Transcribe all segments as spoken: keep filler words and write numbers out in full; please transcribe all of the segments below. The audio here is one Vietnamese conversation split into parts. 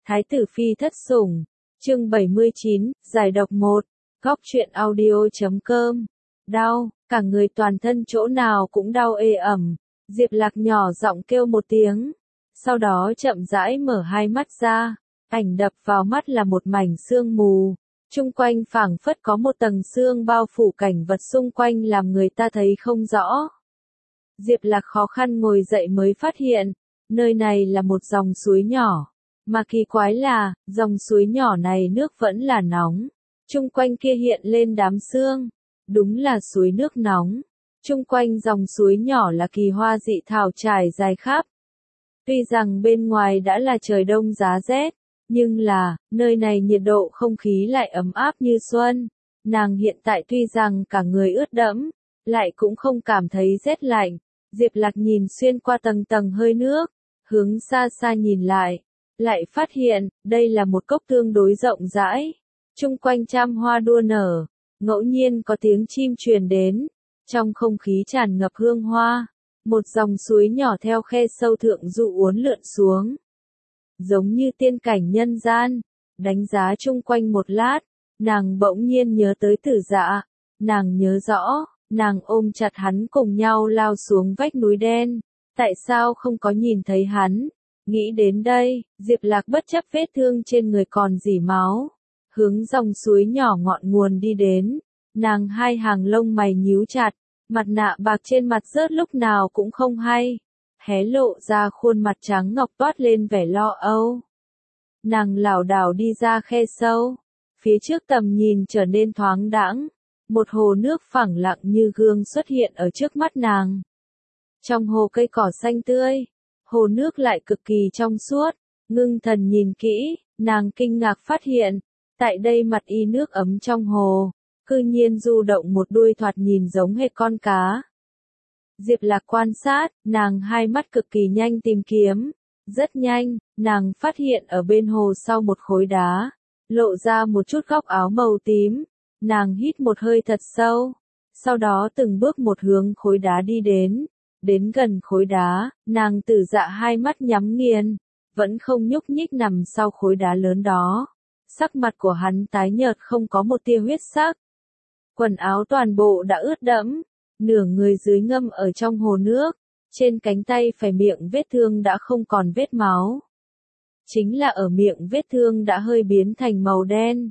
Thái tử phi thất sủng, chương bảy mươi chín, giải độc một, góc truyện audio chấm com. Đau, cả người toàn thân chỗ nào cũng đau ê ẩm. Diệp Lạc nhỏ giọng kêu một tiếng, sau đó chậm rãi mở hai mắt ra, ảnh đập vào mắt là một mảnh sương mù, chung quanh phảng phất có một tầng sương bao phủ cảnh vật xung quanh làm người ta thấy không rõ. Diệp Lạc khó khăn ngồi dậy mới phát hiện, nơi này là một dòng suối nhỏ, mà kỳ quái là, dòng suối nhỏ này nước vẫn là nóng, chung quanh kia hiện lên đám sương, đúng là suối nước nóng. Chung quanh dòng suối nhỏ là kỳ hoa dị thảo trải dài khắp. Tuy rằng bên ngoài đã là trời đông giá rét, nhưng là, nơi này nhiệt độ không khí lại ấm áp như xuân. Nàng hiện tại tuy rằng cả người ướt đẫm, lại cũng không cảm thấy rét lạnh. Diệp Lạc nhìn xuyên qua tầng tầng hơi nước, hướng xa xa nhìn lại, lại phát hiện, đây là một cốc tương đối rộng rãi. Chung quanh trăm hoa đua nở, ngẫu nhiên có tiếng chim truyền đến. Trong không khí tràn ngập hương hoa, một dòng suối nhỏ theo khe sâu thượng dụ uốn lượn xuống. Giống như tiên cảnh nhân gian, đánh giá chung quanh một lát, nàng bỗng nhiên nhớ tới Tử Dạ. Nàng nhớ rõ, nàng ôm chặt hắn cùng nhau lao xuống vách núi đen. Tại sao không có nhìn thấy hắn? Nghĩ đến đây, Diệp Lạc bất chấp vết thương trên người còn rỉ máu, hướng dòng suối nhỏ ngọn nguồn đi đến. Nàng hai hàng lông mày nhíu chặt, mặt nạ bạc trên mặt rớt lúc nào cũng không hay, hé lộ ra khuôn mặt trắng ngọc toát lên vẻ lo âu. Nàng lảo đảo đi ra khe sâu, phía trước tầm nhìn trở nên thoáng đãng, một hồ nước phẳng lặng như gương xuất hiện ở trước mắt nàng. Trong hồ cây cỏ xanh tươi, hồ nước lại cực kỳ trong suốt, ngưng thần nhìn kỹ, nàng kinh ngạc phát hiện, tại đây mặt y nước ấm trong hồ, cư nhiên du động một đuôi thoạt nhìn giống hệt con cá. Diệp Lạc quan sát, nàng hai mắt cực kỳ nhanh tìm kiếm. Rất nhanh, nàng phát hiện ở bên hồ sau một khối đá, lộ ra một chút góc áo màu tím. Nàng hít một hơi thật sâu, sau đó từng bước một hướng khối đá đi đến. Đến gần khối đá, nàng Tử Dạ hai mắt nhắm nghiền, vẫn không nhúc nhích nằm sau khối đá lớn đó. Sắc mặt của hắn tái nhợt không có một tia huyết sắc. Quần áo toàn bộ đã ướt đẫm, nửa người dưới ngâm ở trong hồ nước, trên cánh tay phải miệng vết thương đã không còn vết máu. Chính là ở miệng vết thương đã hơi biến thành màu đen.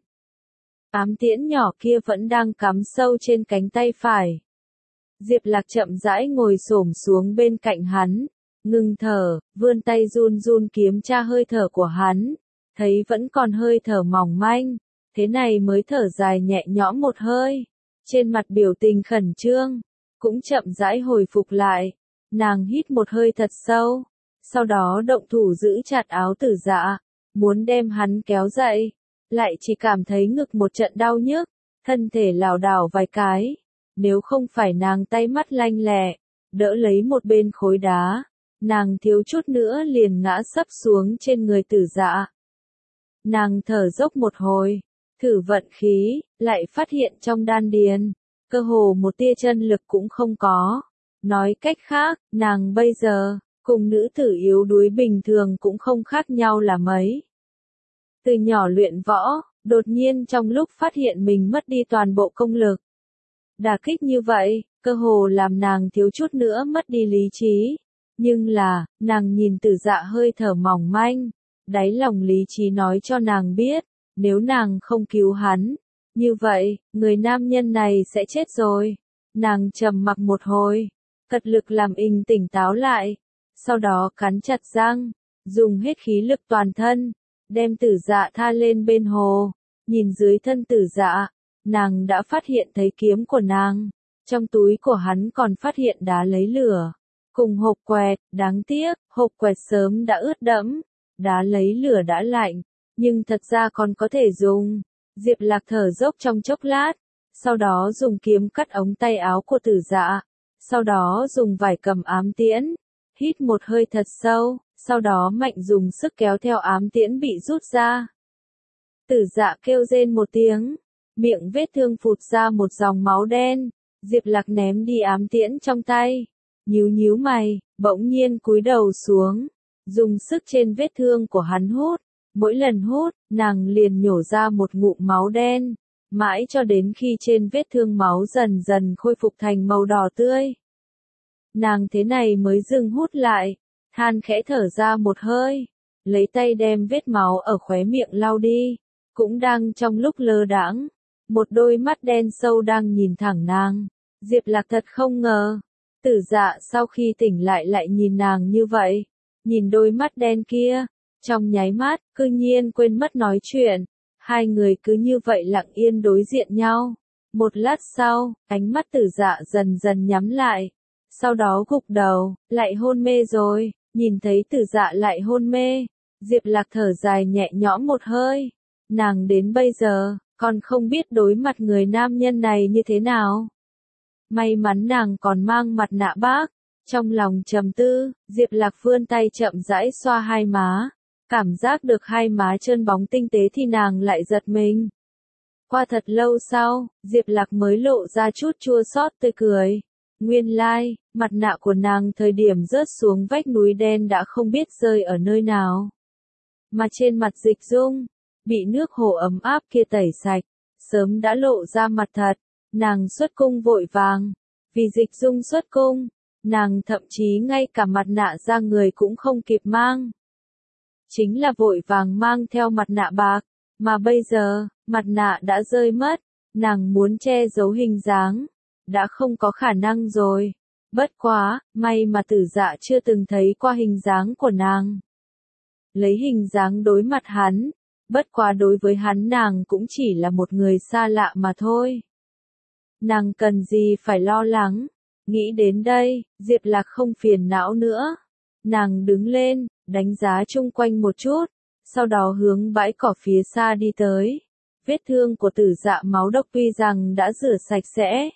Ám tiễn nhỏ kia vẫn đang cắm sâu trên cánh tay phải. Diệp Lạc chậm rãi ngồi xổm xuống bên cạnh hắn, ngừng thở, vươn tay run run kiểm tra hơi thở của hắn, thấy vẫn còn hơi thở mỏng manh, thế này mới thở dài nhẹ nhõm một hơi. Trên mặt biểu tình khẩn trương, cũng chậm rãi hồi phục lại. Nàng hít một hơi thật sâu, sau đó động thủ giữ chặt áo Tử Dạ, muốn đem hắn kéo dậy, lại chỉ cảm thấy ngực một trận đau nhức, thân thể lảo đảo vài cái. Nếu không phải nàng tay mắt lanh lẹ, đỡ lấy một bên khối đá, nàng thiếu chút nữa liền ngã sấp xuống trên người Tử Dạ. Nàng thở dốc một hồi, thử vận khí, lại phát hiện trong đan điền, cơ hồ một tia chân lực cũng không có. Nói cách khác, nàng bây giờ, cùng nữ tử yếu đuối bình thường cũng không khác nhau là mấy. Từ nhỏ luyện võ, đột nhiên trong lúc phát hiện mình mất đi toàn bộ công lực. Đả kích như vậy, cơ hồ làm nàng thiếu chút nữa mất đi lý trí. Nhưng là, nàng nhìn Tử Dạ hơi thở mỏng manh, đáy lòng lý trí nói cho nàng biết, nếu nàng không cứu hắn, như vậy, người nam nhân này sẽ chết rồi. Nàng trầm mặc một hồi, cật lực làm inh tỉnh táo lại, sau đó cắn chặt răng, dùng hết khí lực toàn thân, đem Tử Dạ tha lên bên hồ. Nhìn dưới thân Tử Dạ, nàng đã phát hiện thấy kiếm của nàng, trong túi của hắn còn phát hiện đá lấy lửa, cùng hộp quẹt. Đáng tiếc, hộp quẹt sớm đã ướt đẫm, đá lấy lửa đã lạnh, nhưng thật ra còn có thể dùng. Diệp Lạc thở dốc trong chốc lát, sau đó dùng kiếm cắt ống tay áo của Tử Dạ, sau đó dùng vải cầm ám tiễn, hít một hơi thật sâu, sau đó mạnh dùng sức kéo theo ám tiễn bị rút ra. Tử Dạ kêu rên một tiếng, miệng vết thương phụt ra một dòng máu đen. Diệp Lạc ném đi ám tiễn trong tay, nhíu nhíu mày, bỗng nhiên cúi đầu xuống, dùng sức trên vết thương của hắn hút, Mỗi lần hút, nàng liền nhổ ra một ngụm máu đen, mãi cho đến khi trên vết thương máu dần dần khôi phục thành màu đỏ tươi. Nàng thế này mới dừng hút lại, than khẽ thở ra một hơi, lấy tay đem vết máu ở khóe miệng lau đi, cũng đang trong lúc lơ đãng, một đôi mắt đen sâu đang nhìn thẳng nàng. Diệp Lạc thật không ngờ, Tử Dạ sau khi tỉnh lại lại nhìn nàng như vậy, nhìn đôi mắt đen kia, trong nháy mắt, cư nhiên quên mất nói chuyện, hai người cứ như vậy lặng yên đối diện nhau. Một lát sau, ánh mắt Tử Dạ dần dần nhắm lại, sau đó gục đầu, lại hôn mê rồi. Nhìn thấy Tử Dạ lại hôn mê, Diệp Lạc thở dài nhẹ nhõm một hơi, nàng đến bây giờ, còn không biết đối mặt người nam nhân này như thế nào. May mắn nàng còn mang mặt nạ bác, trong lòng trầm tư, Diệp Lạc vươn tay chậm rãi xoa hai má, cảm giác được hai má trơn bóng tinh tế thì nàng lại giật mình. Qua thật lâu sau, Diệp Lạc mới lộ ra chút chua xót tươi cười. Nguyên lai, like, mặt nạ của nàng thời điểm rớt xuống vách núi đen đã không biết rơi ở nơi nào. Mà trên mặt Dịch Dung, bị nước hồ ấm áp kia tẩy sạch, sớm đã lộ ra mặt thật. Nàng xuất cung vội vàng, vì Dịch Dung xuất cung, nàng thậm chí ngay cả mặt nạ ra người cũng không kịp mang. Chính là vội vàng mang theo mặt nạ bạc, mà bây giờ, mặt nạ đã rơi mất, nàng muốn che giấu hình dáng, đã không có khả năng rồi. Bất quá, may mà Tử Dạ chưa từng thấy qua hình dáng của nàng. Lấy hình dáng đối mặt hắn, bất quá đối với hắn nàng cũng chỉ là một người xa lạ mà thôi. Nàng cần gì phải lo lắng, nghĩ đến đây, Diệp Lạc không phiền não nữa. Nàng đứng lên, đánh giá chung quanh một chút, sau đó hướng bãi cỏ phía xa đi tới. Vết thương của Tử Dạ máu độc tuy rằng đã rửa sạch sẽ,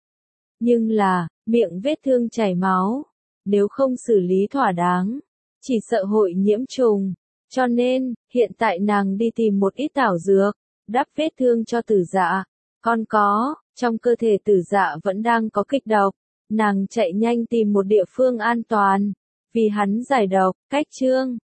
nhưng là, miệng vết thương chảy máu, nếu không xử lý thỏa đáng, chỉ sợ hội nhiễm trùng, cho nên, hiện tại nàng đi tìm một ít thảo dược, đắp vết thương cho Tử Dạ. Còn có, trong cơ thể Tử Dạ vẫn đang có kịch độc, nàng chạy nhanh tìm một địa phương an toàn, vì hắn giải độc. Cách chương